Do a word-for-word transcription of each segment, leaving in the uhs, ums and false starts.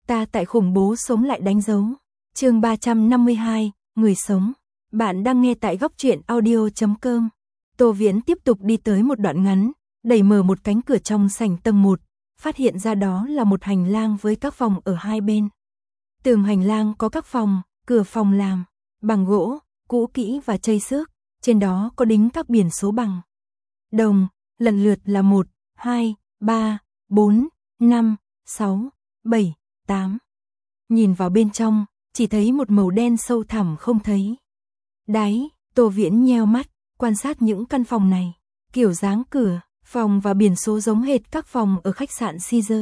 ta tại khủng bố sống lại đánh dấu. Chương ba trăm năm mươi hai, người sống. Bạn đang nghe tại góc truyện audio chấm com. Tô Viễn tiếp tục đi tới một đoạn ngắn, đẩy mở một cánh cửa trong sảnh tầng một, phát hiện ra đó là một hành lang với các phòng ở hai bên. Tường hành lang có các phòng, cửa phòng làm bằng gỗ, cũ kỹ và chây xước, trên đó có đính các biển số bằng đồng, lần lượt là một, hai, ba, bốn, năm, sáu, bảy, tám. Nhìn vào bên trong, chỉ thấy một màu đen sâu thẳm không thấy đáy. Tô Viễn nheo mắt, quan sát những căn phòng này, kiểu dáng cửa, phòng và biển số giống hệt các phòng ở khách sạn Caesar.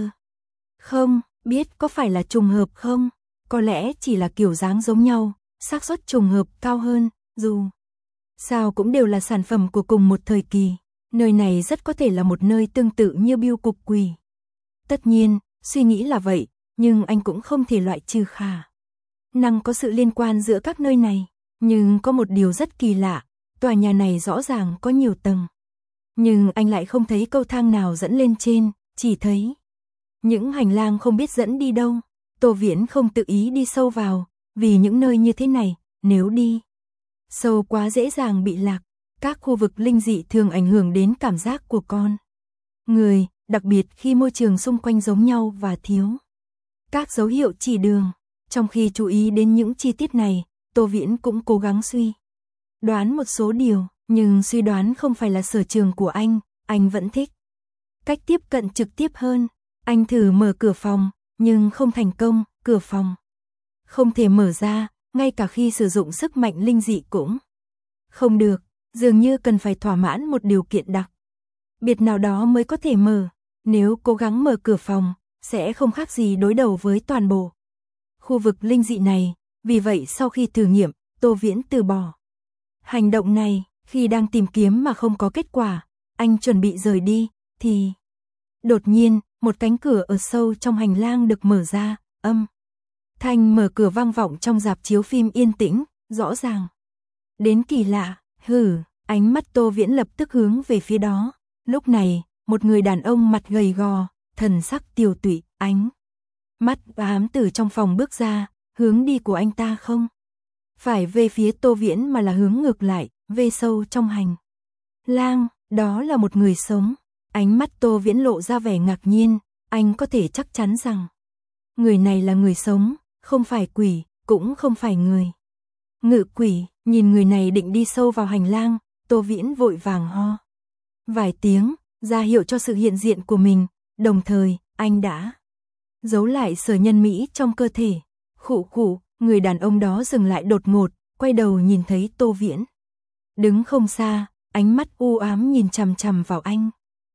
Không biết có phải là trùng hợp không? Có lẽ chỉ là kiểu dáng giống nhau, xác suất trùng hợp cao hơn, dù sao cũng đều là sản phẩm của cùng một thời kỳ. Nơi này rất có thể là một nơi tương tự như bưu cục quỷ. Tất nhiên, suy nghĩ là vậy, nhưng anh cũng không thể loại trừ khả năng có sự liên quan giữa các nơi này. Nhưng có một điều rất kỳ lạ, tòa nhà này rõ ràng có nhiều tầng, nhưng anh lại không thấy cầu thang nào dẫn lên trên, chỉ thấy những hành lang không biết dẫn đi đâu. Tô Viễn không tự ý đi sâu vào, vì những nơi như thế này, nếu đi sâu quá dễ dàng bị lạc. Các khu vực linh dị thường ảnh hưởng đến cảm giác của con người, đặc biệt khi môi trường xung quanh giống nhau và thiếu các dấu hiệu chỉ đường. Trong khi chú ý đến những chi tiết này, Tô Viễn cũng cố gắng suy đoán một số điều, nhưng suy đoán không phải là sở trường của anh, anh vẫn thích cách tiếp cận trực tiếp hơn. Anh thử mở cửa phòng, nhưng không thành công, cửa phòng không thể mở ra, ngay cả khi sử dụng sức mạnh linh dị cũng không được, dường như cần phải thỏa mãn một điều kiện đặc biệt nào đó mới có thể mở. Nếu cố gắng mở cửa phòng, sẽ không khác gì đối đầu với toàn bộ khu vực linh dị này. Vì vậy sau khi thử nghiệm, Tô Viễn từ bỏ hành động này. Khi đang tìm kiếm mà không có kết quả, anh chuẩn bị rời đi, thì đột nhiên, một cánh cửa ở sâu trong hành lang được mở ra, âm thanh mở cửa vang vọng trong rạp chiếu phim yên tĩnh, rõ ràng đến kỳ lạ. Hừ, ánh mắt Tô Viễn lập tức hướng về phía đó. Lúc này, một người đàn ông mặt gầy gò, thần sắc tiều tụy, ánh mắt ám từ trong phòng bước ra. Hướng đi của anh ta không phải về phía Tô Viễn mà là hướng ngược lại, về sâu trong hành lang. Đó là một người sống. Ánh mắt Tô Viễn lộ ra vẻ ngạc nhiên, anh có thể chắc chắn rằng người này là người sống, không phải quỷ, cũng không phải người ngự quỷ. Nhìn người này định đi sâu vào hành lang, Tô Viễn vội vàng ho vài tiếng, ra hiệu cho sự hiện diện của mình, đồng thời, anh đã giấu lại sở nhân mỹ trong cơ thể. Khụ khụ, người đàn ông đó dừng lại đột ngột, quay đầu nhìn thấy Tô Viễn đứng không xa, ánh mắt u ám nhìn chằm chằm vào anh.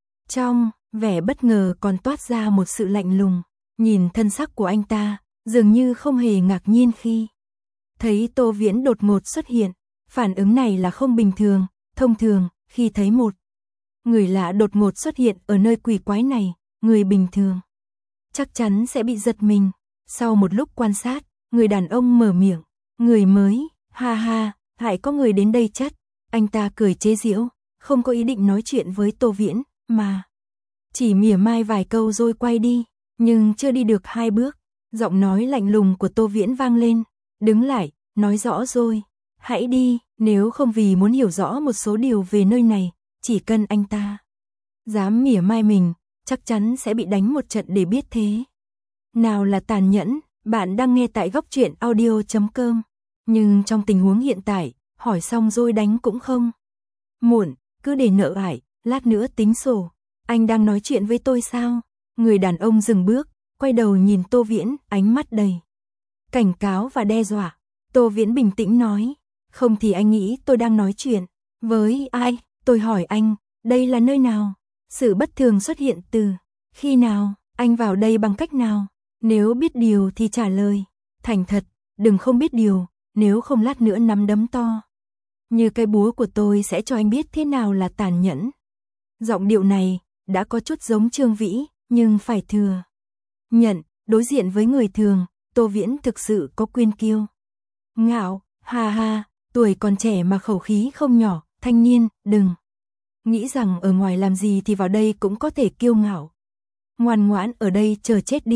Trong vẻ bất ngờ còn toát ra một sự lạnh lùng. Nhìn thân sắc của anh ta, dường như không hề ngạc nhiên khi thấy Tô Viễn đột ngột xuất hiện. Phản ứng này là không bình thường. Thông thường, khi thấy một người lạ đột ngột xuất hiện ở nơi quỷ quái này, người bình thường chắc chắn sẽ bị giật mình. Sau một lúc quan sát, người đàn ông mở miệng, người mới, ha ha, hại có người đến đây chắc. Anh ta cười chế giễu, không có ý định nói chuyện với Tô Viễn, mà chỉ mỉa mai vài câu rồi quay đi. Nhưng chưa đi được hai bước, giọng nói lạnh lùng của Tô Viễn vang lên, đứng lại, nói rõ rồi, hãy đi. Nếu không vì muốn hiểu rõ một số điều về nơi này, chỉ cần anh ta dám mỉa mai mình, chắc chắn sẽ bị đánh một trận để biết thế nào là tàn nhẫn. Bạn đang nghe tại góc truyện audio chấm com. Nhưng trong tình huống hiện tại, hỏi xong rồi đánh cũng không muộn, cứ để nợ ải, lát nữa tính sổ. Anh đang nói chuyện với tôi sao? Người đàn ông dừng bước, quay đầu nhìn Tô Viễn, ánh mắt đầy cảnh cáo và đe dọa. Tô Viễn bình tĩnh nói, không thì anh nghĩ tôi đang nói chuyện với ai? Tôi hỏi anh, đây là nơi nào? Sự bất thường xuất hiện từ khi nào? Anh vào đây bằng cách nào? Nếu biết điều thì trả lời thành thật, đừng không biết điều, nếu không lát nữa nắm đấm to như cái búa của tôi sẽ cho anh biết thế nào là tàn nhẫn. Giọng điệu này đã có chút giống Trương Vĩ, nhưng phải thừa nhận, đối diện với người thường, Tô Viễn thực sự có quyền kiêu ngạo. Ha ha, tuổi còn trẻ mà khẩu khí không nhỏ. Thanh niên, đừng nghĩ rằng ở ngoài làm gì thì vào đây cũng có thể kiêu ngạo. Ngoan ngoãn ở đây chờ chết đi.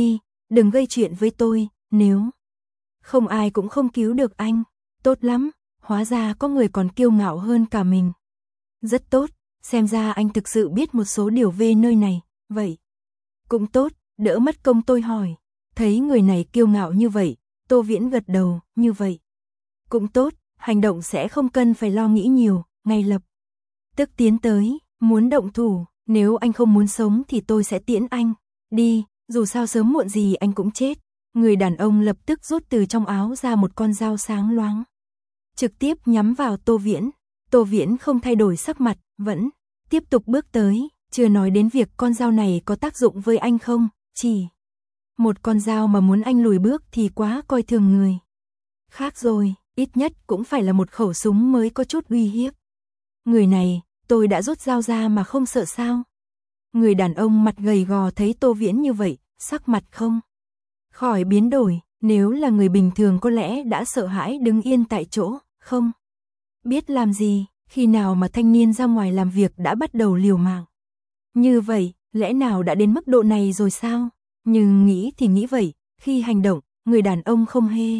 đừng gây chuyện với tôi, nếu không ai cũng không cứu được anh. Tốt lắm, hóa ra có người còn kiêu ngạo hơn cả mình. Rất tốt, xem ra anh thực sự biết một số điều về nơi này, vậy. Cũng tốt, đỡ mất công tôi hỏi. Thấy người này kiêu ngạo như vậy, Tô Viễn gật đầu, như vậy. Cũng tốt, hành động sẽ không cần phải lo nghĩ nhiều, ngay lập tức tiến tới, muốn động thủ, nếu anh không muốn sống thì tôi sẽ tiễn anh. Đi, dù sao sớm muộn gì anh cũng chết. Người đàn ông lập tức rút từ trong áo ra một con dao sáng loáng. Trực tiếp nhắm vào Tô Viễn. Tô Viễn không thay đổi sắc mặt, vẫn tiếp tục bước tới, chưa nói đến việc con dao này có tác dụng với anh không, chỉ một con dao mà muốn anh lùi bước thì quá coi thường người. Khác rồi, ít nhất cũng phải là một khẩu súng mới có chút uy hiếp. Người này, tôi đã rút dao ra mà không sợ sao? Người đàn ông mặt gầy gò thấy Tô Viễn như vậy, sắc mặt không khỏi biến đổi, nếu là người bình thường có lẽ đã sợ hãi đứng yên tại chỗ, không biết làm gì, khi nào mà thanh niên ra ngoài làm việc đã bắt đầu liều mạng. Như vậy, lẽ nào đã đến mức độ này rồi sao? Nhưng nghĩ thì nghĩ vậy, khi hành động, người đàn ông không hề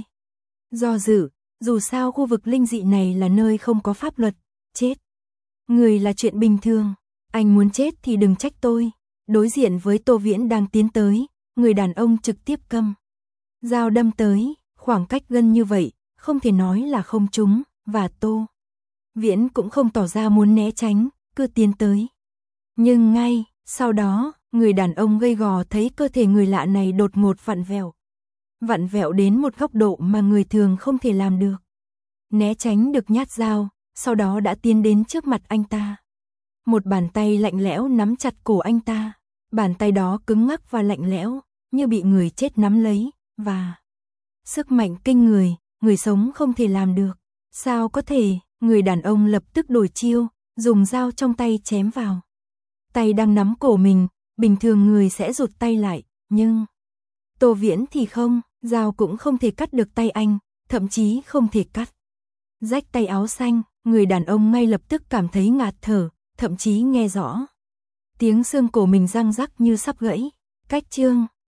do dự, dù sao khu vực linh dị này là nơi không có pháp luật, chết người là chuyện bình thường, anh muốn chết thì đừng trách tôi. Đối diện với Tô Viễn đang tiến tới, người đàn ông trực tiếp cầm dao đâm tới, khoảng cách gần như vậy, không thể nói là không trúng, và Tô Viễn cũng không tỏ ra muốn né tránh, cứ tiến tới. Nhưng ngay sau đó, người đàn ông gầy gò thấy cơ thể người lạ này đột ngột vặn vẹo. Vặn vẹo đến một góc độ mà người thường không thể làm được. Né tránh được nhát dao, sau đó đã tiến đến trước mặt anh ta. Một bàn tay lạnh lẽo nắm chặt cổ anh ta. Bàn tay đó cứng ngắc và lạnh lẽo, như bị người chết nắm lấy, và sức mạnh kinh người, người sống không thể làm được. Sao có thể, người đàn ông lập tức đổi chiêu, dùng dao trong tay chém vào. Tay đang nắm cổ mình, bình thường người sẽ rụt tay lại, nhưng Tô Viễn thì không, dao cũng không thể cắt được tay anh, thậm chí không thể cắt rách tay áo xanh, người đàn ông ngay lập tức cảm thấy ngạt thở, thậm chí nghe rõ tiếng xương cổ mình răng rắc như sắp gãy. Cách chương